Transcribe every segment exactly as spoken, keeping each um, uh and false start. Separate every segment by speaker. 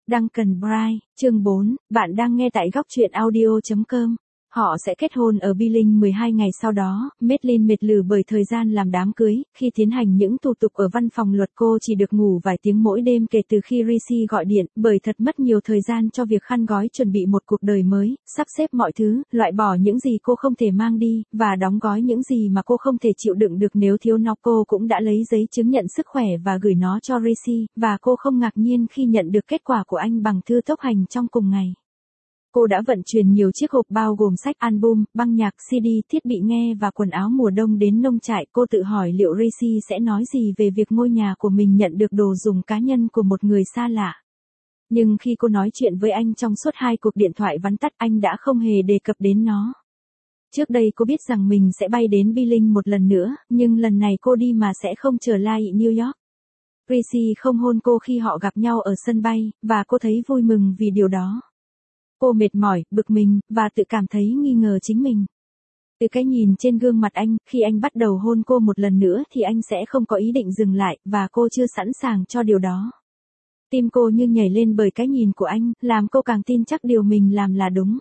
Speaker 1: Duncan Bright, chương bốn, bạn đang nghe tại góc truyện audio chấm com. Họ sẽ kết hôn ở Billings mười hai ngày sau đó, Madeline mệt lử bởi thời gian làm đám cưới, khi tiến hành những thủ tục ở văn phòng luật cô chỉ được ngủ vài tiếng mỗi đêm kể từ khi Rishi gọi điện, bởi thật mất nhiều thời gian cho việc khăn gói chuẩn bị một cuộc đời mới, sắp xếp mọi thứ, loại bỏ những gì cô không thể mang đi, và đóng gói những gì mà cô không thể chịu đựng được nếu thiếu nó. Cô cũng đã lấy giấy chứng nhận sức khỏe và gửi nó cho Rishi, và cô không ngạc nhiên khi nhận được kết quả của anh bằng thư tốc hành trong cùng ngày. Cô đã vận chuyển nhiều chiếc hộp bao gồm sách, album, băng nhạc, xê đê, thiết bị nghe và quần áo mùa đông đến nông trại. Cô tự hỏi liệu Rishi sẽ nói gì về việc ngôi nhà của mình nhận được đồ dùng cá nhân của một người xa lạ. Nhưng khi cô nói chuyện với anh trong suốt hai cuộc điện thoại vắn tắt, anh đã không hề đề cập đến nó. Trước đây cô biết rằng mình sẽ bay đến Billings một lần nữa, nhưng lần này cô đi mà sẽ không trở lại New York. Rishi không hôn cô khi họ gặp nhau ở sân bay, và cô thấy vui mừng vì điều đó. Cô mệt mỏi, bực mình, và tự cảm thấy nghi ngờ chính mình. Từ cái nhìn trên gương mặt anh, khi anh bắt đầu hôn cô một lần nữa thì anh sẽ không có ý định dừng lại, và cô chưa sẵn sàng cho điều đó. Tim cô như nhảy lên bởi cái nhìn của anh, làm cô càng tin chắc điều mình làm là đúng.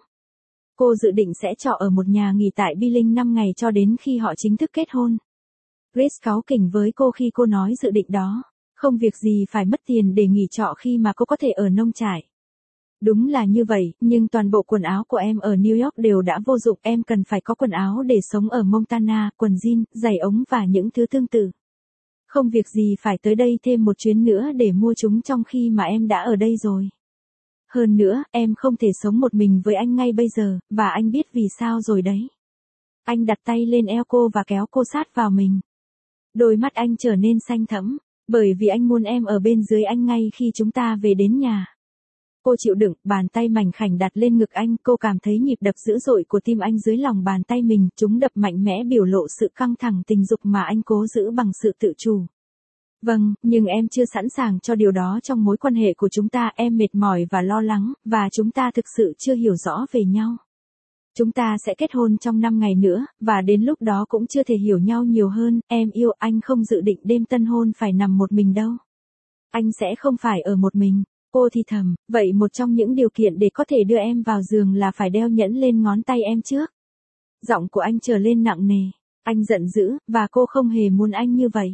Speaker 1: Cô dự định sẽ trọ ở một nhà nghỉ tại Billings năm ngày cho đến khi họ chính thức kết hôn. Chris cáu kỉnh với cô khi cô nói dự định đó. Không việc gì phải mất tiền để nghỉ trọ khi mà cô có thể ở nông trại. Đúng là như vậy, nhưng toàn bộ quần áo của em ở New York đều đã vô dụng. Em cần phải có quần áo để sống ở Montana, quần jean, giày ống và những thứ tương tự. Không việc gì phải tới đây thêm một chuyến nữa để mua chúng trong khi mà em đã ở đây rồi. Hơn nữa, em không thể sống một mình với anh ngay bây giờ, và anh biết vì sao rồi đấy. Anh đặt tay lên eo cô và kéo cô sát vào mình. Đôi mắt anh trở nên xanh thẫm, bởi vì anh muốn em ở bên dưới anh ngay khi chúng ta về đến nhà. Cô chịu đựng, bàn tay mảnh khảnh đặt lên ngực anh, cô cảm thấy nhịp đập dữ dội của tim anh dưới lòng bàn tay mình, chúng đập mạnh mẽ biểu lộ sự căng thẳng tình dục mà anh cố giữ bằng sự tự chủ. Vâng, nhưng em chưa sẵn sàng cho điều đó trong mối quan hệ của chúng ta, em mệt mỏi và lo lắng, và chúng ta thực sự chưa hiểu rõ về nhau. Chúng ta sẽ kết hôn trong năm ngày nữa, và đến lúc đó cũng chưa thể hiểu nhau nhiều hơn. Em yêu, anh không dự định đêm tân hôn phải nằm một mình đâu. Anh sẽ không phải ở một mình. Cô thì thầm, vậy một trong những điều kiện để có thể đưa em vào giường là phải đeo nhẫn lên ngón tay em trước. Giọng của anh trở lên nặng nề. Anh giận dữ, và cô không hề muốn anh như vậy.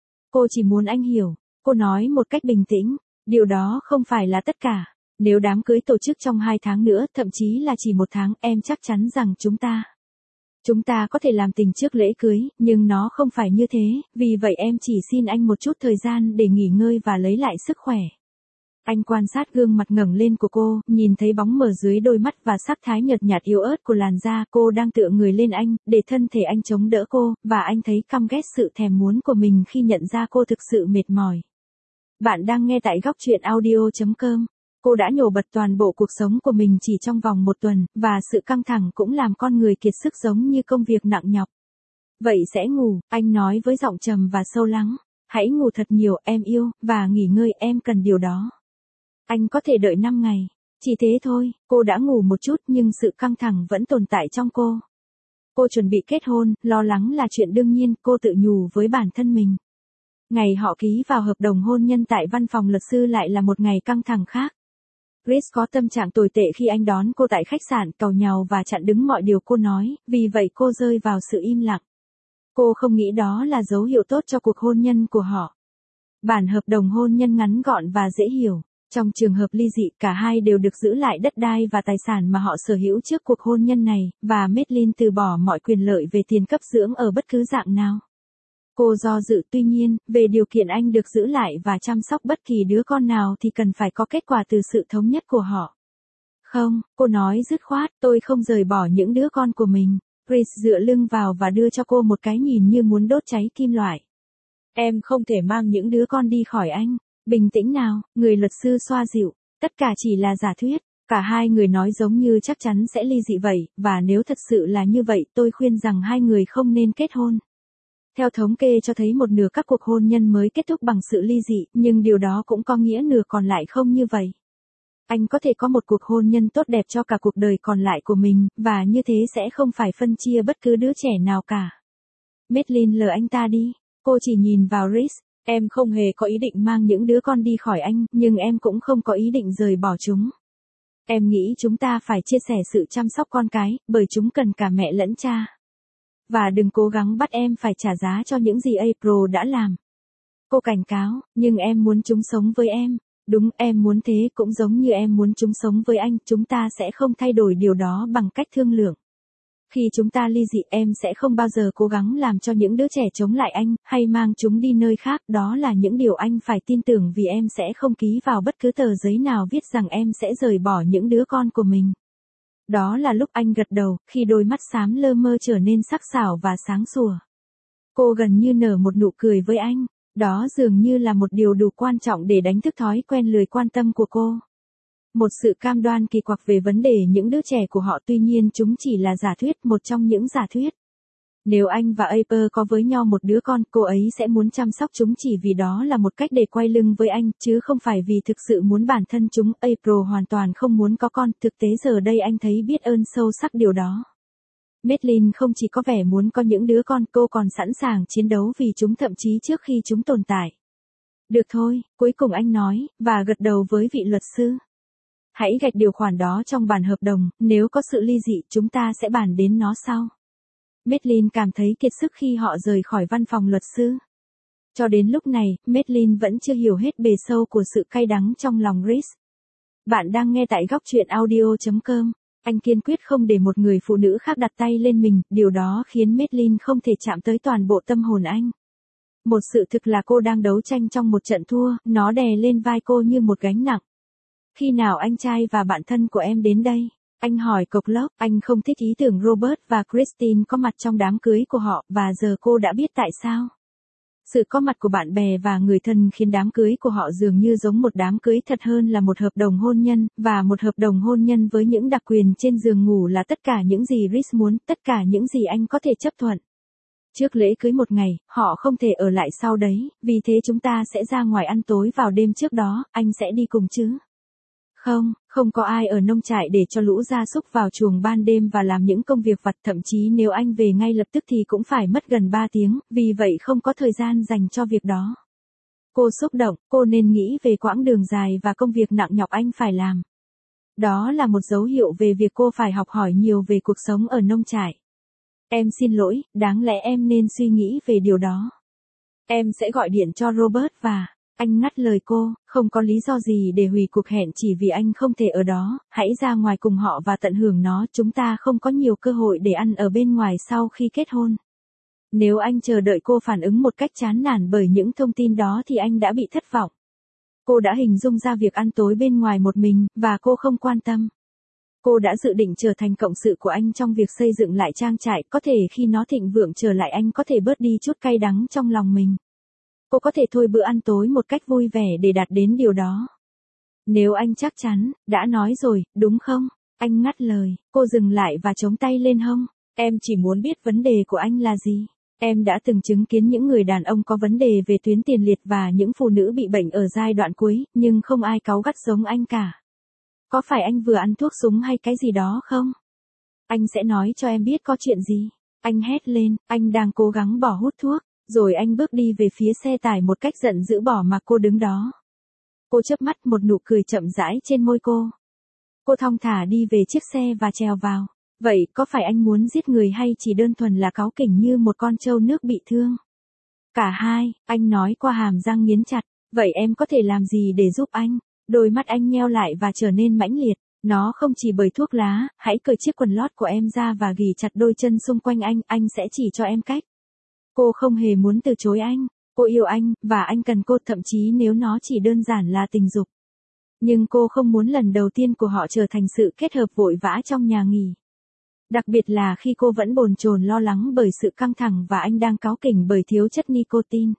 Speaker 1: Cô chỉ muốn anh hiểu. Cô nói một cách bình tĩnh, điều đó không phải là tất cả. Nếu đám cưới tổ chức trong hai tháng nữa, thậm chí là chỉ một tháng, em chắc chắn rằng chúng ta... Chúng ta có thể làm tình trước lễ cưới, nhưng nó không phải như thế, vì vậy em chỉ xin anh một chút thời gian để nghỉ ngơi và lấy lại sức khỏe. Anh quan sát gương mặt ngẩng lên của cô, nhìn thấy bóng mờ dưới đôi mắt và sắc thái nhợt nhạt yếu ớt của làn da. Cô đang tựa người lên anh, để thân thể anh chống đỡ cô, và anh thấy căm ghét sự thèm muốn của mình khi nhận ra cô thực sự mệt mỏi. Bạn đang nghe tại góc truyện audio chấm com. Cô đã nhổ bật toàn bộ cuộc sống của mình chỉ trong vòng một tuần, và sự căng thẳng cũng làm con người kiệt sức giống như công việc nặng nhọc. Vậy sẽ ngủ, anh nói với giọng trầm và sâu lắng. Hãy ngủ thật nhiều, em yêu, và nghỉ ngơi, em cần điều đó. Anh có thể đợi năm ngày. Chỉ thế thôi, cô đã ngủ một chút nhưng sự căng thẳng vẫn tồn tại trong cô. Cô chuẩn bị kết hôn, lo lắng là chuyện đương nhiên, cô tự nhủ với bản thân mình. Ngày họ ký vào hợp đồng hôn nhân tại văn phòng luật sư lại là một ngày căng thẳng khác. Chris có tâm trạng tồi tệ khi anh đón cô tại khách sạn, càu nhàu và chặn đứng mọi điều cô nói, vì vậy cô rơi vào sự im lặng. Cô không nghĩ đó là dấu hiệu tốt cho cuộc hôn nhân của họ. Bản hợp đồng hôn nhân ngắn gọn và dễ hiểu. Trong trường hợp ly dị, cả hai đều được giữ lại đất đai và tài sản mà họ sở hữu trước cuộc hôn nhân này, và Madeline từ bỏ mọi quyền lợi về tiền cấp dưỡng ở bất cứ dạng nào. Cô do dự, tuy nhiên, về điều kiện anh được giữ lại và chăm sóc bất kỳ đứa con nào thì cần phải có kết quả từ sự thống nhất của họ. Không, cô nói dứt khoát, tôi không rời bỏ những đứa con của mình. Chris dựa lưng vào và đưa cho cô một cái nhìn như muốn đốt cháy kim loại. Em không thể mang những đứa con đi khỏi anh. Bình tĩnh nào, người luật sư xoa dịu, tất cả chỉ là giả thuyết. Cả hai người nói giống như chắc chắn sẽ ly dị vậy, và nếu thật sự là như vậy, tôi khuyên rằng hai người không nên kết hôn. Theo thống kê cho thấy một nửa các cuộc hôn nhân mới kết thúc bằng sự ly dị, nhưng điều đó cũng có nghĩa nửa còn lại không như vậy. Anh có thể có một cuộc hôn nhân tốt đẹp cho cả cuộc đời còn lại của mình, và như thế sẽ không phải phân chia bất cứ đứa trẻ nào cả. Madeline lờ anh ta đi, cô chỉ nhìn vào Chris. Em không hề có ý định mang những đứa con đi khỏi anh, nhưng em cũng không có ý định rời bỏ chúng. Em nghĩ chúng ta phải chia sẻ sự chăm sóc con cái, bởi chúng cần cả mẹ lẫn cha. Và đừng cố gắng bắt em phải trả giá cho những gì April đã làm. Cô cảnh cáo, nhưng em muốn chúng sống với em. Đúng, em muốn thế cũng giống như em muốn chúng sống với anh. Chúng ta sẽ không thay đổi điều đó bằng cách thương lượng. Khi chúng ta ly dị, em sẽ không bao giờ cố gắng làm cho những đứa trẻ chống lại anh, hay mang chúng đi nơi khác. Đó là những điều anh phải tin tưởng, vì em sẽ không ký vào bất cứ tờ giấy nào viết rằng em sẽ rời bỏ những đứa con của mình. Đó là lúc anh gật đầu, khi đôi mắt xám lơ mơ trở nên sắc sảo và sáng sủa. Cô gần như nở một nụ cười với anh. Đó dường như là một điều đủ quan trọng để đánh thức thói quen lười quan tâm của cô. Một sự cam đoan kỳ quặc về vấn đề những đứa trẻ của họ, tuy nhiên chúng chỉ là giả thuyết, một trong những giả thuyết. Nếu anh và April có với nhau một đứa con, cô ấy sẽ muốn chăm sóc chúng chỉ vì đó là một cách để quay lưng với anh, chứ không phải vì thực sự muốn bản thân chúng. April hoàn toàn không muốn có con, thực tế giờ đây anh thấy biết ơn sâu sắc điều đó. Madeline không chỉ có vẻ muốn có những đứa con, cô còn sẵn sàng chiến đấu vì chúng, thậm chí trước khi chúng tồn tại. Được thôi, cuối cùng anh nói, và gật đầu với vị luật sư. Hãy gạch điều khoản đó trong bản hợp đồng, nếu có sự ly dị chúng ta sẽ bàn đến nó sau. Madeline cảm thấy kiệt sức khi họ rời khỏi văn phòng luật sư. Cho đến lúc này, Madeline vẫn chưa hiểu hết bề sâu của sự cay đắng trong lòng Rhys. Bạn đang nghe tại góc truyện audio chấm com. Anh kiên quyết không để một người phụ nữ khác đặt tay lên mình, điều đó khiến Madeline không thể chạm tới toàn bộ tâm hồn anh. Một sự thực là cô đang đấu tranh trong một trận thua, nó đè lên vai cô như một gánh nặng. Khi nào anh trai và bạn thân của em đến đây? Anh hỏi cộc lốc. Anh không thích ý tưởng Robert và Christine có mặt trong đám cưới của họ, và giờ cô đã biết tại sao. Sự có mặt của bạn bè và người thân khiến đám cưới của họ dường như giống một đám cưới thật hơn là một hợp đồng hôn nhân, và một hợp đồng hôn nhân với những đặc quyền trên giường ngủ là tất cả những gì Rhys muốn, tất cả những gì anh có thể chấp thuận. Trước lễ cưới một ngày, họ không thể ở lại sau đấy, vì thế chúng ta sẽ ra ngoài ăn tối vào đêm trước đó, anh sẽ đi cùng chứ? Không, không có ai ở nông trại để cho lũ gia súc vào chuồng ban đêm và làm những công việc vặt, thậm chí nếu anh về ngay lập tức thì cũng phải mất gần ba tiếng, vì vậy không có thời gian dành cho việc đó. Cô xúc động, cô nên nghĩ về quãng đường dài và công việc nặng nhọc anh phải làm. Đó là một dấu hiệu về việc cô phải học hỏi nhiều về cuộc sống ở nông trại. Em xin lỗi, đáng lẽ em nên suy nghĩ về điều đó. Em sẽ gọi điện cho Robert và... Anh ngắt lời cô, không có lý do gì để hủy cuộc hẹn chỉ vì anh không thể ở đó, hãy ra ngoài cùng họ và tận hưởng nó, chúng ta không có nhiều cơ hội để ăn ở bên ngoài sau khi kết hôn. Nếu anh chờ đợi cô phản ứng một cách chán nản bởi những thông tin đó thì anh đã bị thất vọng. Cô đã hình dung ra việc ăn tối bên ngoài một mình, và cô không quan tâm. Cô đã dự định trở thành cộng sự của anh trong việc xây dựng lại trang trại, có thể khi nó thịnh vượng trở lại anh có thể bớt đi chút cay đắng trong lòng mình. Cô có thể thôi bữa ăn tối một cách vui vẻ để đạt đến điều đó. Nếu anh chắc chắn, đã nói rồi, đúng không? Anh ngắt lời, cô dừng lại và chống tay lên hông. Em chỉ muốn biết vấn đề của anh là gì. Em đã từng chứng kiến những người đàn ông có vấn đề về tuyến tiền liệt và những phụ nữ bị bệnh ở giai đoạn cuối, nhưng không ai cáu gắt giống anh cả. Có phải anh vừa ăn thuốc súng hay cái gì đó không? Anh sẽ nói cho em biết có chuyện gì. Anh hét lên, anh đang cố gắng bỏ hút thuốc. Rồi anh bước đi về phía xe tải một cách giận dữ bỏ mặc cô đứng đó. Cô chớp mắt, một nụ cười chậm rãi trên môi cô. Cô thong thả đi về chiếc xe và trèo vào. Vậy, có phải anh muốn giết người hay chỉ đơn thuần là cáu kỉnh như một con trâu nước bị thương? Cả hai, anh nói qua hàm răng nghiến chặt. Vậy em có thể làm gì để giúp anh? Đôi mắt anh nheo lại và trở nên mãnh liệt. Nó không chỉ bởi thuốc lá, hãy cởi chiếc quần lót của em ra và ghì chặt đôi chân xung quanh anh, anh sẽ chỉ cho em cách. Cô không hề muốn từ chối anh, cô yêu anh, và anh cần cô, thậm chí nếu nó chỉ đơn giản là tình dục. Nhưng cô không muốn lần đầu tiên của họ trở thành sự kết hợp vội vã trong nhà nghỉ. Đặc biệt là khi cô vẫn bồn chồn lo lắng bởi sự căng thẳng và anh đang cáu kỉnh bởi thiếu chất nicotine.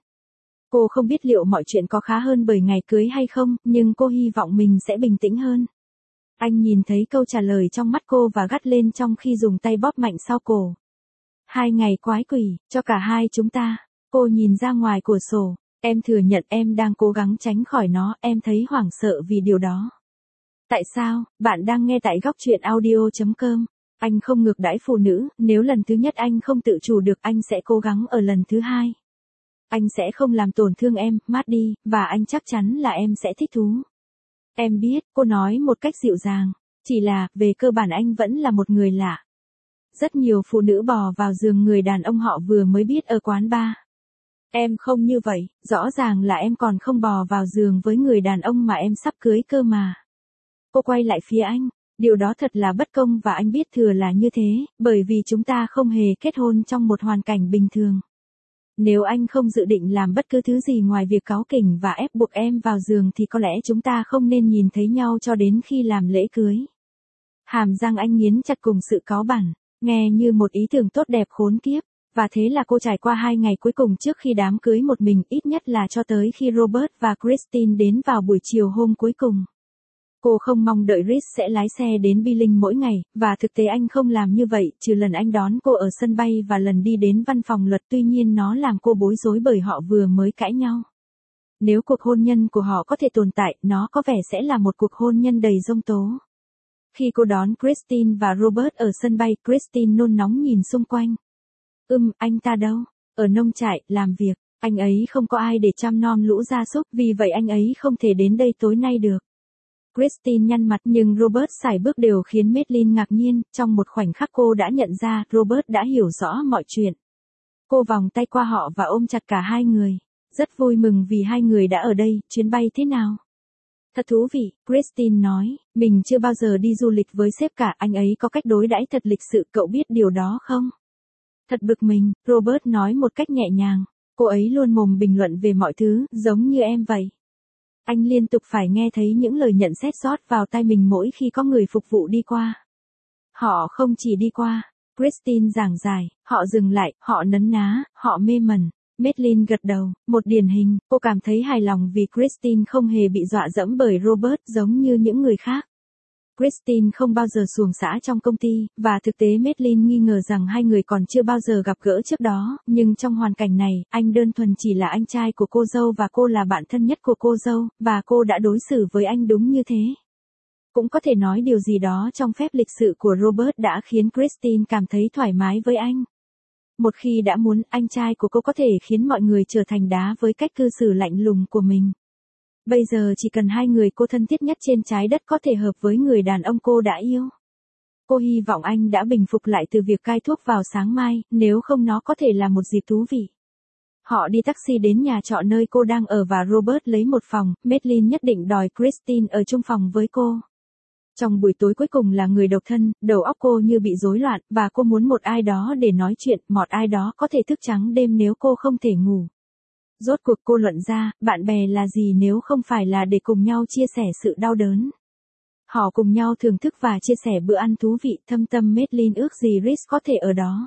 Speaker 1: Cô không biết liệu mọi chuyện có khá hơn bởi ngày cưới hay không, nhưng cô hy vọng mình sẽ bình tĩnh hơn. Anh nhìn thấy câu trả lời trong mắt cô và gắt lên trong khi dùng tay bóp mạnh sau cổ. Hai ngày quái quỷ, cho cả hai chúng ta. Cô nhìn ra ngoài cửa sổ. Em thừa nhận em đang cố gắng tránh khỏi nó, em thấy hoảng sợ vì điều đó. Tại sao? Bạn đang nghe tại góc truyện audio chấm com. Anh không ngược đãi phụ nữ, nếu lần thứ nhất anh không tự chủ được anh sẽ cố gắng ở lần thứ hai. Anh sẽ không làm tổn thương em, Maddie, và anh chắc chắn là em sẽ thích thú. Em biết, cô nói một cách dịu dàng. Chỉ là, về cơ bản anh vẫn là một người lạ. Rất nhiều phụ nữ bò vào giường người đàn ông họ vừa mới biết ở quán bar. Em không như vậy, rõ ràng là em còn không bò vào giường với người đàn ông mà em sắp cưới cơ mà. Cô quay lại phía anh. Điều đó thật là bất công và anh biết thừa là như thế, bởi vì chúng ta không hề kết hôn trong một hoàn cảnh bình thường. Nếu anh không dự định làm bất cứ thứ gì ngoài việc cáu kỉnh và ép buộc em vào giường thì có lẽ chúng ta không nên nhìn thấy nhau cho đến khi làm lễ cưới. Hàm răng anh nghiến chặt cùng sự cáu bẳn, nghe như một ý tưởng tốt đẹp khốn kiếp. Và thế là cô trải qua hai ngày cuối cùng trước khi đám cưới một mình, ít nhất là cho tới khi Robert và Christine đến vào buổi chiều hôm cuối cùng. Cô không mong đợi Rhys sẽ lái xe đến Billings mỗi ngày, và thực tế anh không làm như vậy, trừ lần anh đón cô ở sân bay và lần đi đến văn phòng luật, tuy nhiên nó làm cô bối rối bởi họ vừa mới cãi nhau. Nếu cuộc hôn nhân của họ có thể tồn tại, nó có vẻ sẽ là một cuộc hôn nhân đầy giông tố. Khi cô đón Christine và Robert ở sân bay, Christine nôn nóng nhìn xung quanh. Ừm, anh ta đâu? Ở nông trại, làm việc. Anh ấy không có ai để chăm nom lũ gia súc, vì vậy anh ấy không thể đến đây tối nay được. Christine nhăn mặt, nhưng Robert sải bước đều khiến Madeline ngạc nhiên, trong một khoảnh khắc cô đã nhận ra Robert đã hiểu rõ mọi chuyện. Cô vòng tay qua họ và ôm chặt cả hai người. Rất vui mừng vì hai người đã ở đây, chuyến bay thế nào? Thật thú vị, Christine nói, mình chưa bao giờ đi du lịch với sếp cả, anh ấy có cách đối đãi thật lịch sự, cậu biết điều đó không? Thật bực mình, Robert nói một cách nhẹ nhàng, cô ấy luôn mồm bình luận về mọi thứ, giống như em vậy. Anh liên tục phải nghe thấy những lời nhận xét rót vào tai mình mỗi khi có người phục vụ đi qua. Họ không chỉ đi qua, Christine giảng giải, họ dừng lại, họ nấn ná, họ mê mẩn. Madeline gật đầu, một điển hình, cô cảm thấy hài lòng vì Christine không hề bị dọa dẫm bởi Robert giống như những người khác. Christine không bao giờ xuồng xã trong công ty, và thực tế Madeline nghi ngờ rằng hai người còn chưa bao giờ gặp gỡ trước đó, nhưng trong hoàn cảnh này, anh đơn thuần chỉ là anh trai của cô dâu và cô là bạn thân nhất của cô dâu, và cô đã đối xử với anh đúng như thế. Cũng có thể nói điều gì đó trong phép lịch sự của Robert đã khiến Christine cảm thấy thoải mái với anh. Một khi đã muốn, anh trai của cô có thể khiến mọi người trở thành đá với cách cư xử lạnh lùng của mình. Bây giờ chỉ cần hai người cô thân thiết nhất trên trái đất có thể hợp với người đàn ông cô đã yêu. Cô hy vọng anh đã bình phục lại từ việc cai thuốc vào sáng mai, nếu không nó có thể là một dịp thú vị. Họ đi taxi đến nhà trọ nơi cô đang ở và Robert lấy một phòng, Madeline nhất định đòi Christine ở chung phòng với cô. Trong buổi tối cuối cùng là người độc thân, đầu óc cô như bị rối loạn, và cô muốn một ai đó để nói chuyện, một ai đó có thể thức trắng đêm nếu cô không thể ngủ. Rốt cuộc cô luận ra, bạn bè là gì nếu không phải là để cùng nhau chia sẻ sự đau đớn. Họ cùng nhau thưởng thức và chia sẻ bữa ăn thú vị, thâm tâm Madeline ước gì Rhys có thể ở đó.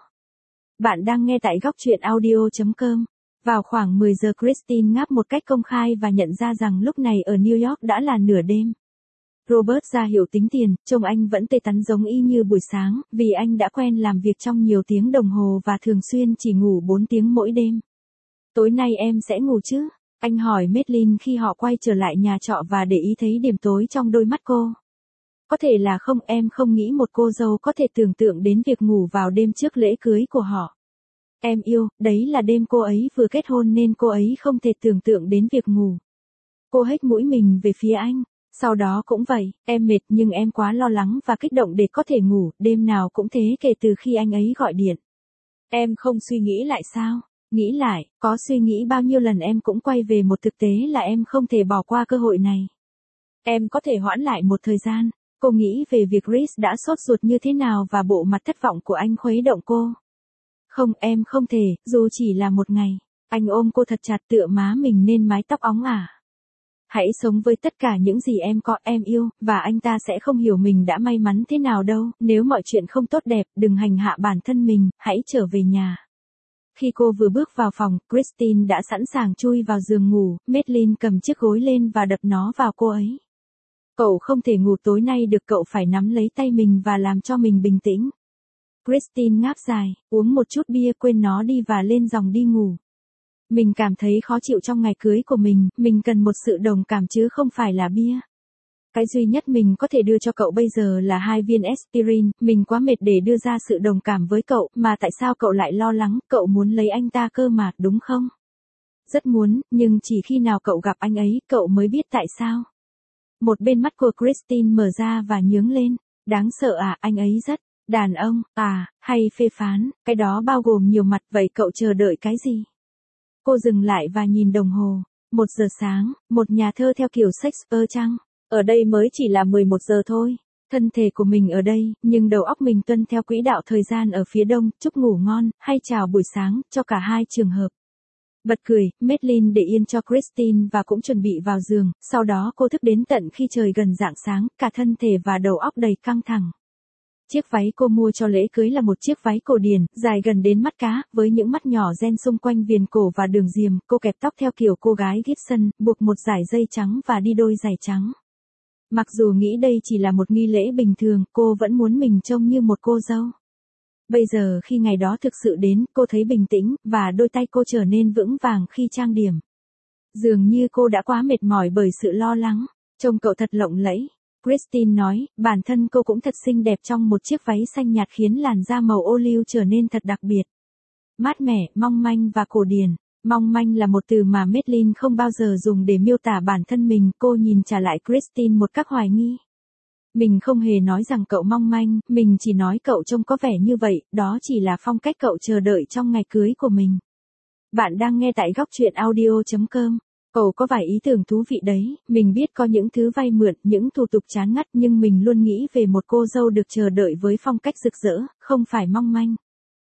Speaker 1: Bạn đang nghe tại góc truyện audio chấm com. Vào khoảng mười giờ Christine ngáp một cách công khai và nhận ra rằng lúc này ở New York đã là nửa đêm. Robert ra hiệu tính tiền, trông anh vẫn tê tắn giống y như buổi sáng, vì anh đã quen làm việc trong nhiều tiếng đồng hồ và thường xuyên chỉ ngủ bốn tiếng mỗi đêm. Tối nay em sẽ ngủ chứ? Anh hỏi Madeline khi họ quay trở lại nhà trọ và để ý thấy điểm tối trong đôi mắt cô. Có thể là không, em không nghĩ một cô dâu có thể tưởng tượng đến việc ngủ vào đêm trước lễ cưới của họ. Em yêu, đấy là đêm cô ấy vừa kết hôn nên cô ấy không thể tưởng tượng đến việc ngủ. Cô hếch mũi mình về phía anh. Sau đó cũng vậy, em mệt nhưng em quá lo lắng và kích động để có thể ngủ, đêm nào cũng thế kể từ khi anh ấy gọi điện. Em không suy nghĩ lại sao? Nghĩ lại, có suy nghĩ bao nhiêu lần em cũng quay về một thực tế là em không thể bỏ qua cơ hội này. Em có thể hoãn lại một thời gian. Cô nghĩ về việc Rhys đã sốt ruột như thế nào và bộ mặt thất vọng của anh khuấy động cô. Không, em không thể, dù chỉ là một ngày. Anh ôm cô thật chặt tựa má mình nên mái tóc óng ả. Hãy sống với tất cả những gì em có, em yêu, và anh ta sẽ không hiểu mình đã may mắn thế nào đâu. Nếu mọi chuyện không tốt đẹp, đừng hành hạ bản thân mình, hãy trở về nhà. Khi cô vừa bước vào phòng, Christine đã sẵn sàng chui vào giường ngủ, Madeline cầm chiếc gối lên và đập nó vào cô ấy. Cậu không thể ngủ tối nay được, cậu phải nắm lấy tay mình và làm cho mình bình tĩnh. Christine ngáp dài, uống một chút bia, quên nó đi và lên giường đi ngủ. Mình cảm thấy khó chịu trong ngày cưới của mình, mình cần một sự đồng cảm chứ không phải là bia. Cái duy nhất mình có thể đưa cho cậu bây giờ là hai viên aspirin, mình quá mệt để đưa ra sự đồng cảm với cậu, mà tại sao cậu lại lo lắng, cậu muốn lấy anh ta cơ mà, đúng không? Rất muốn, nhưng chỉ khi nào cậu gặp anh ấy, cậu mới biết tại sao. Một bên mắt của Christine mở ra và nhướng lên. Đáng sợ à, anh ấy rất đàn ông, à, hay phê phán, cái đó bao gồm nhiều mặt, vậy cậu chờ đợi cái gì? Cô dừng lại và nhìn đồng hồ. Một giờ sáng, một nhà thơ theo kiểu Shakespeare chăng? Ở đây mới chỉ là mười một giờ thôi. Thân thể của mình ở đây, nhưng đầu óc mình tuân theo quỹ đạo thời gian ở phía đông, chúc ngủ ngon, hay chào buổi sáng, cho cả hai trường hợp. Bật cười, Madeline để yên cho Christine và cũng chuẩn bị vào giường, sau đó cô thức đến tận khi trời gần rạng sáng, cả thân thể và đầu óc đầy căng thẳng. Chiếc váy cô mua cho lễ cưới là một chiếc váy cổ điển, dài gần đến mắt cá, với những mắt nhỏ ren xung quanh viền cổ và đường diềm, cô kẹp tóc theo kiểu cô gái Gibson, buộc một dải dây trắng và đi đôi giày trắng. Mặc dù nghĩ đây chỉ là một nghi lễ bình thường, cô vẫn muốn mình trông như một cô dâu. Bây giờ khi ngày đó thực sự đến, cô thấy bình tĩnh, và đôi tay cô trở nên vững vàng khi trang điểm. Dường như cô đã quá mệt mỏi bởi sự lo lắng. Trông cậu thật lộng lẫy. Christine nói, bản thân cô cũng thật xinh đẹp trong một chiếc váy xanh nhạt khiến làn da màu ô liu trở nên thật đặc biệt. Mát mẻ, mong manh và cổ điển. Mong manh là một từ mà Madeline không bao giờ dùng để miêu tả bản thân mình. Cô nhìn trả lại Christine một cách hoài nghi. Mình không hề nói rằng cậu mong manh, mình chỉ nói cậu trông có vẻ như vậy, đó chỉ là phong cách cậu chờ đợi trong ngày cưới của mình. Bạn đang nghe tại góc truyện audio chấm com. Cậu có vài ý tưởng thú vị đấy, mình biết có những thứ vay mượn, những thủ tục chán ngắt nhưng mình luôn nghĩ về một cô dâu được chờ đợi với phong cách rực rỡ, không phải mong manh.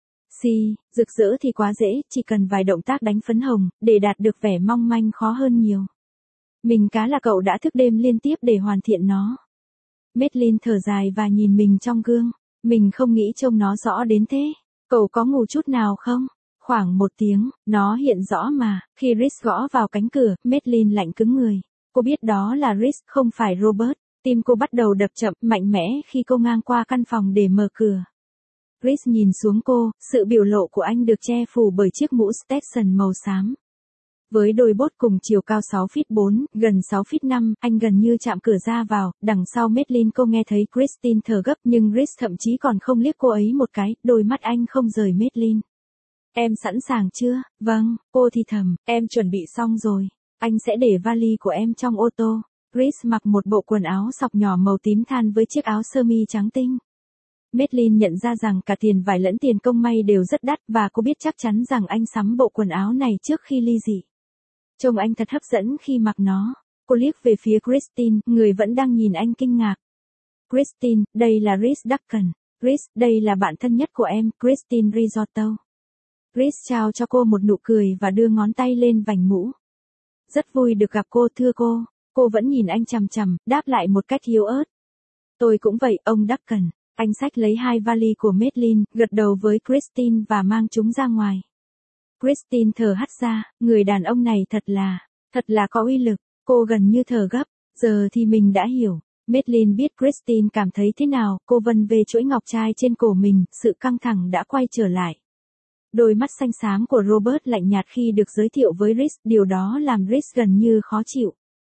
Speaker 1: Si, rực rỡ thì quá dễ, chỉ cần vài động tác đánh phấn hồng, để đạt được vẻ mong manh khó hơn nhiều. Mình cá là cậu đã thức đêm liên tiếp để hoàn thiện nó. Madeline thở dài và nhìn mình trong gương. Mình không nghĩ trông nó rõ đến thế. Cậu có ngủ chút nào không? Khoảng một tiếng, nó hiện rõ mà. Khi Rhys gõ vào cánh cửa, Madeline lạnh cứng người. Cô biết đó là Rhys, không phải Robert. Tim cô bắt đầu đập chậm, mạnh mẽ khi cô ngang qua căn phòng để mở cửa. Rhys nhìn xuống cô, sự biểu lộ của anh được che phủ bởi chiếc mũ Stetson màu xám. Với đôi bốt cùng chiều cao sáu feet bốn, gần sáu feet năm, anh gần như chạm cửa ra vào. Đằng sau Madeline cô nghe thấy Christine thở gấp nhưng Rhys thậm chí còn không liếc cô ấy một cái, đôi mắt anh không rời Madeline. Em sẵn sàng chưa? Vâng, cô thì thầm, em chuẩn bị xong rồi. Anh sẽ để vali của em trong ô tô. Rhys mặc một bộ quần áo sọc nhỏ màu tím than với chiếc áo sơ mi trắng tinh. Madeline nhận ra rằng cả tiền vải lẫn tiền công may đều rất đắt và cô biết chắc chắn rằng anh sắm bộ quần áo này trước khi ly dị. Trông anh thật hấp dẫn khi mặc nó. Cô liếc về phía Christine, người vẫn đang nhìn anh kinh ngạc. Christine, đây là Rhys Duncan. Rhys, đây là bạn thân nhất của em, Christine Risotto. Rhys chào cho cô một nụ cười và đưa ngón tay lên vành mũ. Rất vui được gặp cô thưa cô. Cô vẫn nhìn anh chằm chằm, đáp lại một cách yếu ớt. Tôi cũng vậy, ông Duncan. Anh xách lấy hai vali của Madeline, gật đầu với Christine và mang chúng ra ngoài. Christine thở hắt ra, người đàn ông này thật là, thật là có uy lực. Cô gần như thở gấp, giờ thì mình đã hiểu. Madeline biết Christine cảm thấy thế nào, cô vân về chuỗi ngọc trai trên cổ mình, sự căng thẳng đã quay trở lại. Đôi mắt xanh xám của Robert lạnh nhạt khi được giới thiệu với Rhys, điều đó làm Rhys gần như khó chịu.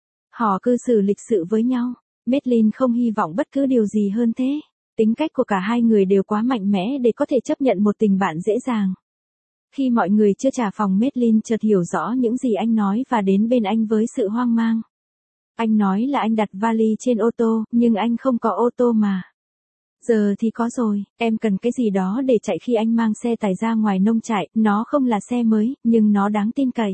Speaker 1: Họ cư xử lịch sự với nhau, Madeline không hy vọng bất cứ điều gì hơn thế. Tính cách của cả hai người đều quá mạnh mẽ để có thể chấp nhận một tình bạn dễ dàng. Khi mọi người chưa trả phòng, Madeline chợt hiểu rõ những gì anh nói và đến bên anh với sự hoang mang. Anh nói là anh đặt vali trên ô tô, nhưng anh không có ô tô mà. Giờ thì có rồi, em cần cái gì đó để chạy khi anh mang xe tải ra ngoài nông trại, nó không là xe mới, nhưng nó đáng tin cậy.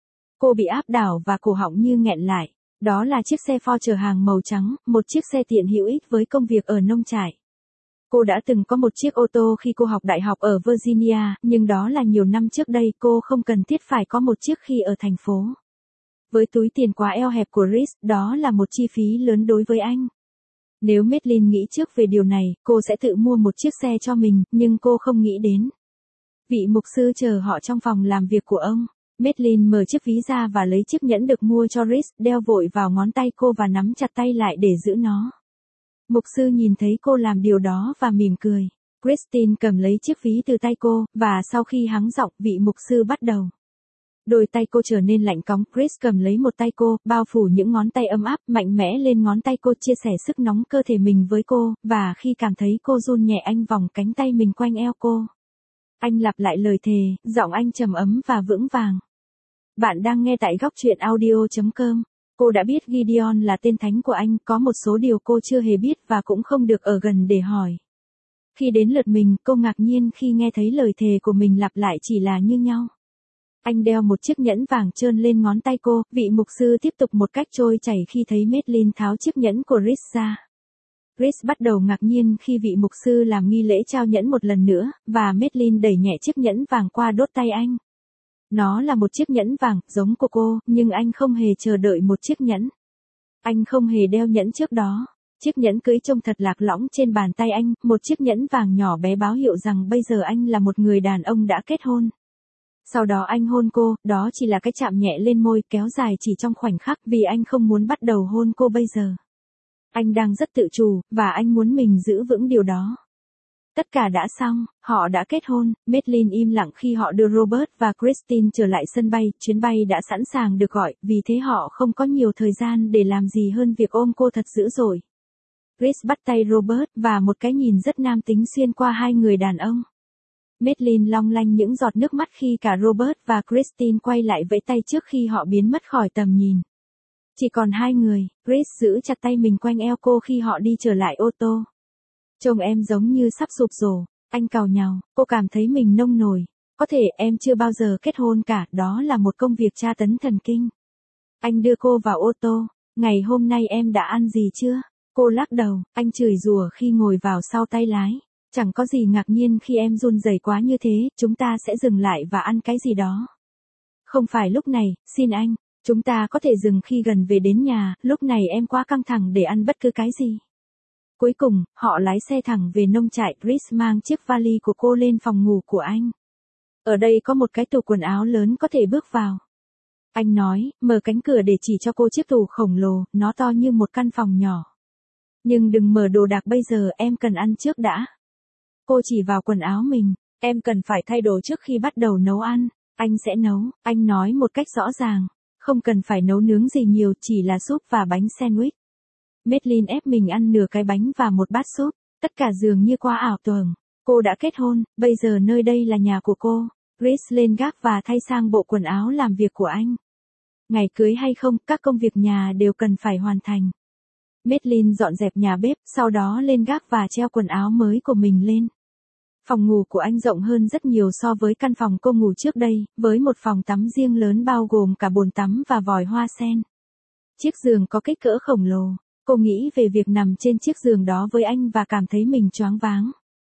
Speaker 1: Cô bị áp đảo và cổ họng như nghẹn lại. Đó là chiếc xe Ford chở hàng màu trắng, một chiếc xe tiện hữu ích với công việc ở nông trại. Cô đã từng có một chiếc ô tô khi cô học đại học ở Virginia, nhưng đó là nhiều năm trước đây, cô không cần thiết phải có một chiếc khi ở thành phố. Với túi tiền quá eo hẹp của Rhys, đó là một chi phí lớn đối với anh. Nếu Madeline nghĩ trước về điều này, cô sẽ tự mua một chiếc xe cho mình, nhưng cô không nghĩ đến. Vị mục sư chờ họ trong phòng làm việc của ông. Madeline mở chiếc ví ra và lấy chiếc nhẫn được mua cho Rhys, đeo vội vào ngón tay cô và nắm chặt tay lại để giữ nó. Mục sư nhìn thấy cô làm điều đó và mỉm cười. Christine cầm lấy chiếc ví từ tay cô, và sau khi hắng giọng, vị mục sư bắt đầu. Đôi tay cô trở nên lạnh cóng, Chris cầm lấy một tay cô, bao phủ những ngón tay ấm áp, mạnh mẽ lên ngón tay cô, chia sẻ sức nóng cơ thể mình với cô, và khi cảm thấy cô run nhẹ anh vòng cánh tay mình quanh eo cô. Anh lặp lại lời thề, giọng anh trầm ấm và vững vàng. Bạn đang nghe tại góc truyện audio chấm com. Cô đã biết Gideon là tên thánh của anh, có một số điều cô chưa hề biết và cũng không được ở gần để hỏi. Khi đến lượt mình, cô ngạc nhiên khi nghe thấy lời thề của mình lặp lại chỉ là như nhau. Anh đeo một chiếc nhẫn vàng trơn lên ngón tay cô, vị mục sư tiếp tục một cách trôi chảy khi thấy Madeline tháo chiếc nhẫn của Chris ra. Chris bắt đầu ngạc nhiên khi vị mục sư làm nghi lễ trao nhẫn một lần nữa, và Madeline đẩy nhẹ chiếc nhẫn vàng qua đốt tay anh. Nó là một chiếc nhẫn vàng, giống của cô, nhưng anh không hề chờ đợi một chiếc nhẫn. Anh không hề đeo nhẫn trước đó. Chiếc nhẫn cưới trông thật lạc lõng trên bàn tay anh, một chiếc nhẫn vàng nhỏ bé báo hiệu rằng bây giờ anh là một người đàn ông đã kết hôn. Sau đó anh hôn cô, đó chỉ là cái chạm nhẹ lên môi, kéo dài chỉ trong khoảnh khắc vì anh không muốn bắt đầu hôn cô bây giờ. Anh đang rất tự chủ, và anh muốn mình giữ vững điều đó. Tất cả đã xong, họ đã kết hôn. Madeline im lặng khi họ đưa Robert và Christine trở lại sân bay, chuyến bay đã sẵn sàng được gọi, vì thế họ không có nhiều thời gian để làm gì hơn việc ôm cô thật dữ dội. Chris bắt tay Robert và một cái nhìn rất nam tính xuyên qua hai người đàn ông. Madeline long lanh những giọt nước mắt khi cả Robert và Christine quay lại vẫy tay trước khi họ biến mất khỏi tầm nhìn. Chỉ còn hai người, Chris giữ chặt tay mình quanh eo cô khi họ đi trở lại ô tô. Trông em giống như sắp sụp đổ, anh càu nhàu, cô cảm thấy mình nông nổi. Có thể em chưa bao giờ kết hôn cả, đó là một công việc tra tấn thần kinh. Anh đưa cô vào ô tô, ngày hôm nay em đã ăn gì chưa? Cô lắc đầu, anh chửi rủa khi ngồi vào sau tay lái. Chẳng có gì ngạc nhiên khi em run rẩy quá như thế, chúng ta sẽ dừng lại và ăn cái gì đó. Không phải lúc này, xin anh, chúng ta có thể dừng khi gần về đến nhà, lúc này em quá căng thẳng để ăn bất cứ cái gì. Cuối cùng, họ lái xe thẳng về nông trại. Chris mang chiếc vali của cô lên phòng ngủ của anh. Ở đây có một cái tủ quần áo lớn có thể bước vào. Anh nói, mở cánh cửa để chỉ cho cô chiếc tủ khổng lồ, nó to như một căn phòng nhỏ. Nhưng đừng mở đồ đạc bây giờ, em cần ăn trước đã. Cô chỉ vào quần áo mình, em cần phải thay đồ trước khi bắt đầu nấu ăn. Anh sẽ nấu, anh nói một cách rõ ràng. Không cần phải nấu nướng gì nhiều, chỉ là súp và bánh sandwich. Madeline ép mình ăn nửa cái bánh và một bát súp, tất cả dường như qua ảo tưởng. Cô đã kết hôn, bây giờ nơi đây là nhà của cô. Chris lên gác và thay sang bộ quần áo làm việc của anh. Ngày cưới hay không, các công việc nhà đều cần phải hoàn thành. Madeline dọn dẹp nhà bếp, sau đó lên gác và treo quần áo mới của mình lên. Phòng ngủ của anh rộng hơn rất nhiều so với căn phòng cô ngủ trước đây, với một phòng tắm riêng lớn bao gồm cả bồn tắm và vòi hoa sen. Chiếc giường có kích cỡ khổng lồ. Cô nghĩ về việc nằm trên chiếc giường đó với anh và cảm thấy mình choáng váng.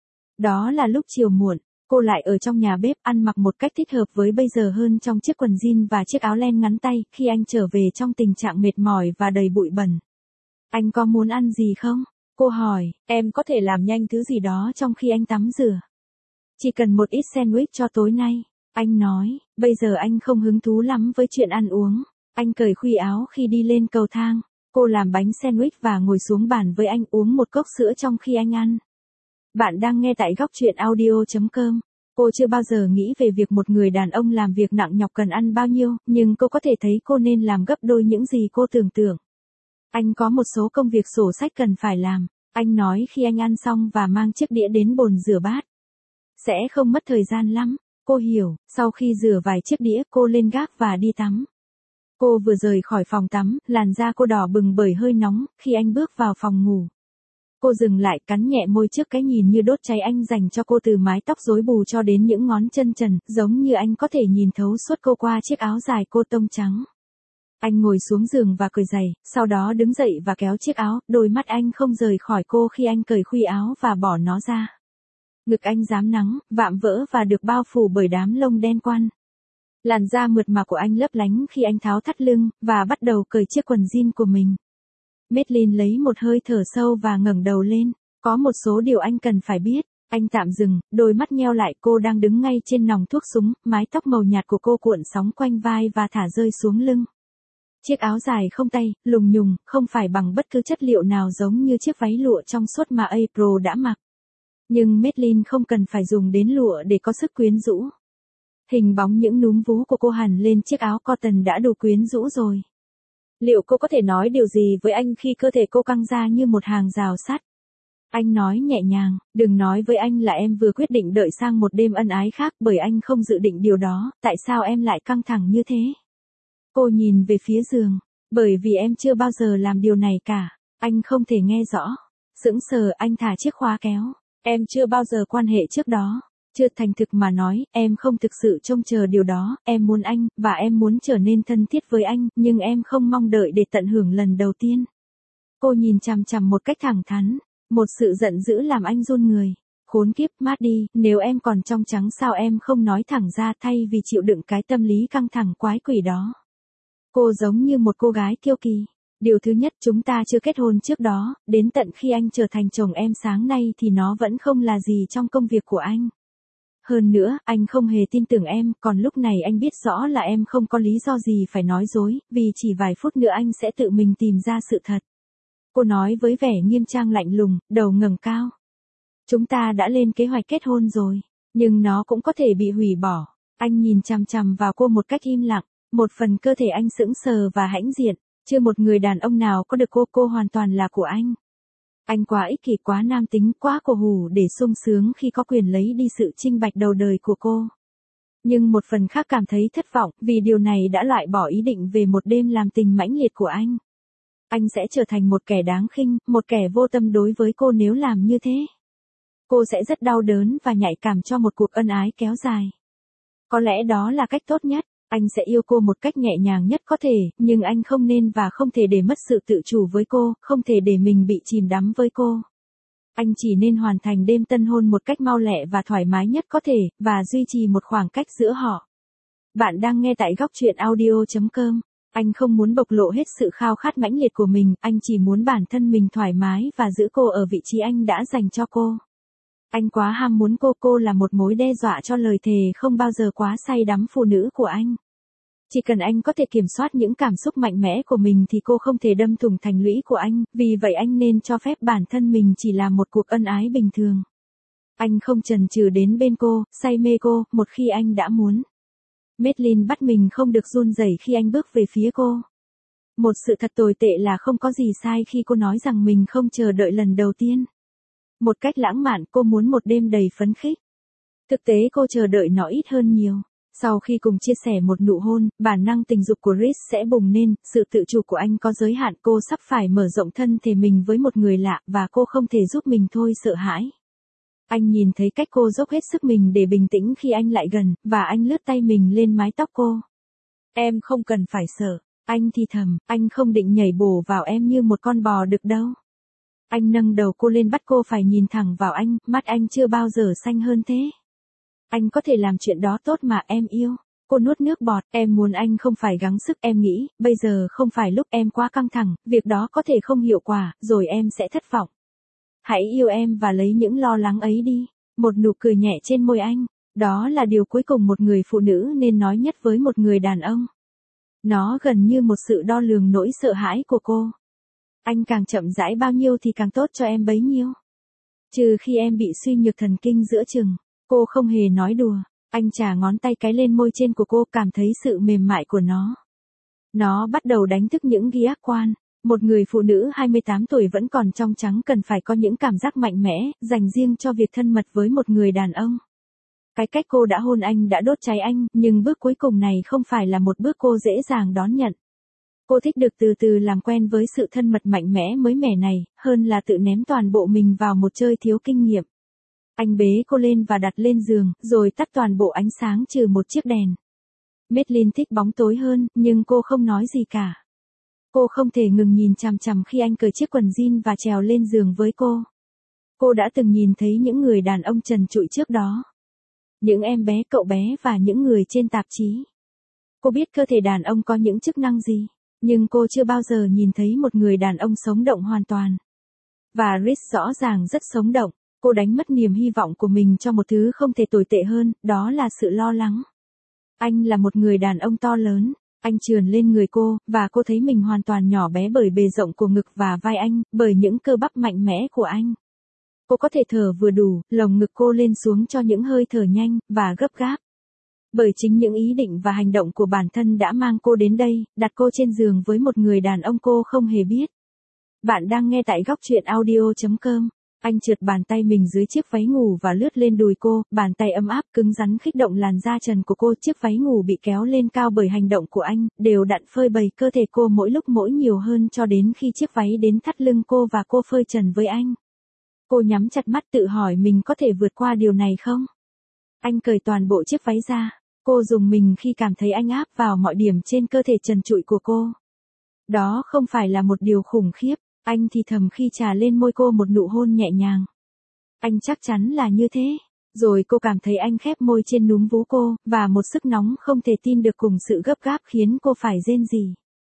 Speaker 1: Đó là lúc chiều muộn, cô lại ở trong nhà bếp ăn mặc một cách thích hợp với bây giờ hơn trong chiếc quần jean và chiếc áo len ngắn tay khi anh trở về trong tình trạng mệt mỏi và đầy bụi bẩn. Anh có muốn ăn gì không? Cô hỏi, em có thể làm nhanh thứ gì đó trong khi anh tắm rửa. Chỉ cần một ít sandwich cho tối nay. Anh nói, bây giờ anh không hứng thú lắm với chuyện ăn uống. Anh cởi khuy áo khi đi lên cầu thang. Cô làm bánh sandwich và ngồi xuống bàn với anh uống một cốc sữa trong khi anh ăn. Bạn đang nghe tại góc truyện audio chấm com. Cô chưa bao giờ nghĩ về việc một người đàn ông làm việc nặng nhọc cần ăn bao nhiêu, nhưng cô có thể thấy cô nên làm gấp đôi những gì cô tưởng tượng. Anh có một số công việc sổ sách cần phải làm, anh nói khi anh ăn xong và mang chiếc đĩa đến bồn rửa bát. Sẽ không mất thời gian lắm, cô hiểu, sau khi rửa vài chiếc đĩa cô lên gác và đi tắm. Cô vừa rời khỏi phòng tắm, làn da cô đỏ bừng bởi hơi nóng, khi anh bước vào phòng ngủ. Cô dừng lại cắn nhẹ môi trước cái nhìn như đốt cháy anh dành cho cô từ mái tóc rối bù cho đến những ngón chân trần, giống như anh có thể nhìn thấu suốt cô qua chiếc áo dài cô tông trắng. Anh ngồi xuống giường và cởi giày, sau đó đứng dậy và kéo chiếc áo, đôi mắt anh không rời khỏi cô khi anh cởi khuy áo và bỏ nó ra. Ngực anh rám nắng, vạm vỡ và được bao phủ bởi đám lông đen quăn. Làn da mượt mà của anh lấp lánh khi anh tháo thắt lưng, và bắt đầu cởi chiếc quần jean của mình. Madeline lấy một hơi thở sâu và ngẩng đầu lên. Có một số điều anh cần phải biết. Anh tạm dừng, đôi mắt nheo lại. Cô đang đứng ngay trên nòng thuốc súng, mái tóc màu nhạt của cô cuộn sóng quanh vai và thả rơi xuống lưng. Chiếc áo dài không tay, lùng nhùng, không phải bằng bất cứ chất liệu nào giống như chiếc váy lụa trong suốt mà April đã mặc. Nhưng Madeline không cần phải dùng đến lụa để có sức quyến rũ. Hình bóng những núm vú của cô hằn lên chiếc áo cotton đã đủ quyến rũ rồi. Liệu cô có thể nói điều gì với anh khi cơ thể cô căng ra như một hàng rào sắt? Anh nói nhẹ nhàng, đừng nói với anh là em vừa quyết định đợi sang một đêm ân ái khác bởi anh không dự định điều đó, tại sao em lại căng thẳng như thế? Cô nhìn về phía giường. Bởi vì em chưa bao giờ làm điều này cả. Anh không thể nghe rõ. Sững sờ anh thả chiếc khóa kéo. Em chưa bao giờ quan hệ trước đó. Chưa thành thực mà nói, em không thực sự trông chờ điều đó, em muốn anh, và em muốn trở nên thân thiết với anh, nhưng em không mong đợi để tận hưởng lần đầu tiên. Cô nhìn chằm chằm một cách thẳng thắn, một sự giận dữ làm anh run người. Khốn kiếp, mát đi, nếu em còn trong trắng sao em không nói thẳng ra thay vì chịu đựng cái tâm lý căng thẳng quái quỷ đó. Cô giống như một cô gái kiêu kỳ. Điều thứ nhất, chúng ta chưa kết hôn trước đó, đến tận khi anh trở thành chồng em sáng nay thì nó vẫn không là gì trong công việc của anh. Hơn nữa, anh không hề tin tưởng em, còn lúc này anh biết rõ là em không có lý do gì phải nói dối, vì chỉ vài phút nữa anh sẽ tự mình tìm ra sự thật. Cô nói với vẻ nghiêm trang lạnh lùng, đầu ngẩng cao. Chúng ta đã lên kế hoạch kết hôn rồi, nhưng nó cũng có thể bị hủy bỏ. Anh nhìn chằm chằm vào cô một cách im lặng, một phần cơ thể anh sững sờ và hãnh diện, chưa một người đàn ông nào có được cô, cô hoàn toàn là của anh. Anh quá ích kỷ, quá nam tính, quá cổ hủ để sung sướng khi có quyền lấy đi sự chinh bạch đầu đời của cô. Nhưng một phần khác cảm thấy thất vọng, vì điều này đã loại bỏ ý định về một đêm làm tình mãnh liệt của anh. Anh sẽ trở thành một kẻ đáng khinh, một kẻ vô tâm đối với cô nếu làm như thế. Cô sẽ rất đau đớn và nhạy cảm cho một cuộc ân ái kéo dài. Có lẽ đó là cách tốt nhất. Anh sẽ yêu cô một cách nhẹ nhàng nhất có thể, nhưng anh không nên và không thể để mất sự tự chủ với cô, không thể để mình bị chìm đắm với cô. Anh chỉ nên hoàn thành đêm tân hôn một cách mau lẹ và thoải mái nhất có thể, và duy trì một khoảng cách giữa họ. Bạn đang nghe tại góc truyện audio chấm com. Anh không muốn bộc lộ hết sự khao khát mãnh liệt của mình, anh chỉ muốn bản thân mình thoải mái và giữ cô ở vị trí anh đã dành cho cô. Anh quá ham muốn cô, cô là một mối đe dọa cho lời thề không bao giờ quá say đắm phụ nữ của anh. Chỉ cần anh có thể kiểm soát những cảm xúc mạnh mẽ của mình thì cô không thể đâm thủng thành lũy của anh, vì vậy anh nên cho phép bản thân mình chỉ là một cuộc ân ái bình thường. Anh không chần chừ đến bên cô, say mê cô, một khi anh đã muốn. Madeline bắt mình không được run rẩy khi anh bước về phía cô. Một sự thật tồi tệ là không có gì sai khi cô nói rằng mình không chờ đợi lần đầu tiên. Một cách lãng mạn, cô muốn một đêm đầy phấn khích. Thực tế cô chờ đợi nó ít hơn nhiều. Sau khi cùng chia sẻ một nụ hôn, bản năng tình dục của Rhys sẽ bùng lên, sự tự chủ của anh có giới hạn, cô sắp phải mở rộng thân thể mình với một người lạ, và cô không thể giúp mình thôi sợ hãi. Anh nhìn thấy cách cô dốc hết sức mình để bình tĩnh khi anh lại gần, và anh lướt tay mình lên mái tóc cô. Em không cần phải sợ, anh thì thầm, anh không định nhảy bổ vào em như một con bò đực đâu. Anh nâng đầu cô lên bắt cô phải nhìn thẳng vào anh, mắt anh chưa bao giờ xanh hơn thế. Anh có thể làm chuyện đó tốt mà em yêu. Cô nuốt nước bọt, em muốn anh không phải gắng sức, em nghĩ, bây giờ không phải lúc em quá căng thẳng, việc đó có thể không hiệu quả, rồi em sẽ thất vọng. Hãy yêu em và lấy những lo lắng ấy đi. Một nụ cười nhẹ trên môi anh, đó là điều cuối cùng một người phụ nữ nên nói nhất với một người đàn ông. Nó gần như một sự đo lường nỗi sợ hãi của cô. Anh càng chậm rãi bao nhiêu thì càng tốt cho em bấy nhiêu. Trừ khi em bị suy nhược thần kinh giữa chừng. Cô không hề nói đùa. Anh chà ngón tay cái lên môi trên của cô, cảm thấy sự mềm mại của nó. Nó bắt đầu đánh thức những ghi ác quan. Một người phụ nữ hai mươi tám tuổi vẫn còn trong trắng cần phải có những cảm giác mạnh mẽ, dành riêng cho việc thân mật với một người đàn ông. Cái cách cô đã hôn anh đã đốt cháy anh, nhưng bước cuối cùng này không phải là một bước cô dễ dàng đón nhận. Cô thích được từ từ làm quen với sự thân mật mạnh mẽ mới mẻ này, hơn là tự ném toàn bộ mình vào một chơi thiếu kinh nghiệm. Anh bế cô lên và đặt lên giường, rồi tắt toàn bộ ánh sáng trừ một chiếc đèn. Madeline thích bóng tối hơn, nhưng cô không nói gì cả. Cô không thể ngừng nhìn chằm chằm khi anh cởi chiếc quần jean và trèo lên giường với cô. Cô đã từng nhìn thấy những người đàn ông trần trụi trước đó. Những em bé, cậu bé và những người trên tạp chí. Cô biết cơ thể đàn ông có những chức năng gì, nhưng cô chưa bao giờ nhìn thấy một người đàn ông sống động hoàn toàn. Và Rhys rõ ràng rất sống động. Cô đánh mất niềm hy vọng của mình cho một thứ không thể tồi tệ hơn, đó là sự lo lắng. Anh là một người đàn ông to lớn. Anh trườn lên người cô, và cô thấy mình hoàn toàn nhỏ bé bởi bề rộng của ngực và vai anh, bởi những cơ bắp mạnh mẽ của anh. Cô có thể thở vừa đủ, lồng ngực cô lên xuống cho những hơi thở nhanh, và gấp gáp. Bởi chính những ý định và hành động của bản thân đã mang cô đến đây, đặt cô trên giường với một người đàn ông cô không hề biết. Bạn đang nghe tại góc truyện audio chấm com. Anh trượt bàn tay mình dưới chiếc váy ngủ và lướt lên đùi cô, bàn tay ấm áp cứng rắn khích động làn da trần của cô, chiếc váy ngủ bị kéo lên cao bởi hành động của anh, đều đặn phơi bày cơ thể cô mỗi lúc mỗi nhiều hơn cho đến khi chiếc váy đến thắt lưng cô và cô phơi trần với anh. Cô nhắm chặt mắt tự hỏi mình có thể vượt qua điều này không? Anh cởi toàn bộ chiếc váy ra, cô dùng mình khi cảm thấy anh áp vào mọi điểm trên cơ thể trần trụi của cô. Đó không phải là một điều khủng khiếp. Anh thì thầm khi trà lên môi cô một nụ hôn nhẹ nhàng. Anh chắc chắn là như thế. Rồi cô cảm thấy anh khép môi trên núm vú cô, và một sức nóng không thể tin được cùng sự gấp gáp khiến cô phải rên rỉ.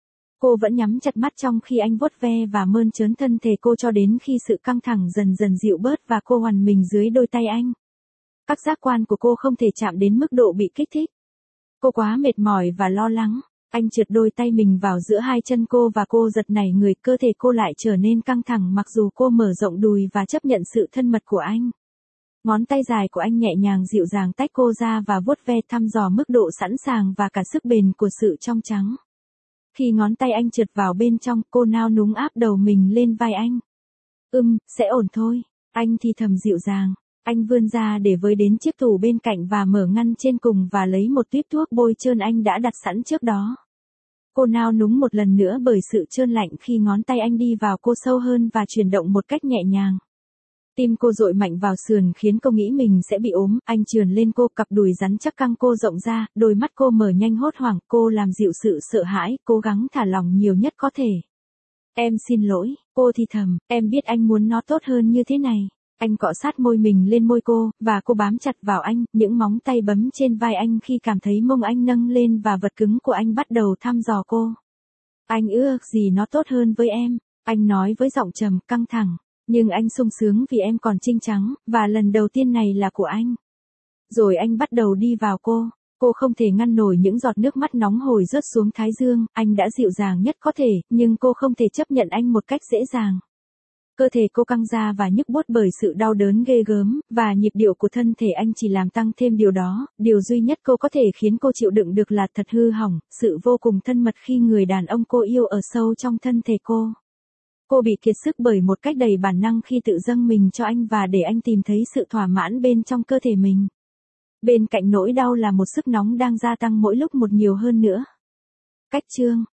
Speaker 1: Cô vẫn nhắm chặt mắt trong khi anh vuốt ve và mơn trớn thân thể cô cho đến khi sự căng thẳng dần dần dịu bớt và cô hoàn mình dưới đôi tay anh. Các giác quan của cô không thể chạm đến mức độ bị kích thích. Cô quá mệt mỏi và lo lắng. Anh trượt đôi tay mình vào giữa hai chân cô và cô giật nảy người, cơ thể cô lại trở nên căng thẳng mặc dù cô mở rộng đùi và chấp nhận sự thân mật của anh. Ngón tay dài của anh nhẹ nhàng dịu dàng tách cô ra và vuốt ve thăm dò mức độ sẵn sàng và cả sức bền của sự trong trắng. Khi ngón tay anh trượt vào bên trong, cô nao núng áp đầu mình lên vai anh. Ừm, sẽ ổn thôi, anh thì thầm dịu dàng. Anh vươn ra để với đến chiếc tủ bên cạnh và mở ngăn trên cùng và lấy một tuýp thuốc bôi trơn anh đã đặt sẵn trước đó. Cô nao núng một lần nữa bởi sự trơn lạnh khi ngón tay anh đi vào cô sâu hơn và chuyển động một cách nhẹ nhàng. Tim cô dội mạnh vào sườn khiến cô nghĩ mình sẽ bị ốm, anh trườn lên cô, cặp đùi rắn chắc căng cô rộng ra, đôi mắt cô mở nhanh hốt hoảng, cô làm dịu sự sợ hãi, cố gắng thả lỏng nhiều nhất có thể. Em xin lỗi, cô thì thầm, em biết anh muốn nó tốt hơn như thế này. Anh cọ sát môi mình lên môi cô, và cô bám chặt vào anh, những móng tay bấm trên vai anh khi cảm thấy mông anh nâng lên và vật cứng của anh bắt đầu thăm dò cô. Anh ước gì nó tốt hơn với em, anh nói với giọng trầm, căng thẳng, nhưng anh sung sướng vì em còn trinh trắng, và lần đầu tiên này là của anh. Rồi anh bắt đầu đi vào cô, cô không thể ngăn nổi những giọt nước mắt nóng hổi rớt xuống thái dương, anh đã dịu dàng nhất có thể, nhưng cô không thể chấp nhận anh một cách dễ dàng. Cơ thể cô căng ra và nhức buốt bởi sự đau đớn ghê gớm, và nhịp điệu của thân thể anh chỉ làm tăng thêm điều đó, điều duy nhất cô có thể khiến cô chịu đựng được là thật hư hỏng, sự vô cùng thân mật khi người đàn ông cô yêu ở sâu trong thân thể cô. Cô bị kiệt sức bởi một cách đầy bản năng khi tự dâng mình cho anh và để anh tìm thấy sự thỏa mãn bên trong cơ thể mình. Bên cạnh nỗi đau là một sức nóng đang gia tăng mỗi lúc một nhiều hơn nữa. Cách chương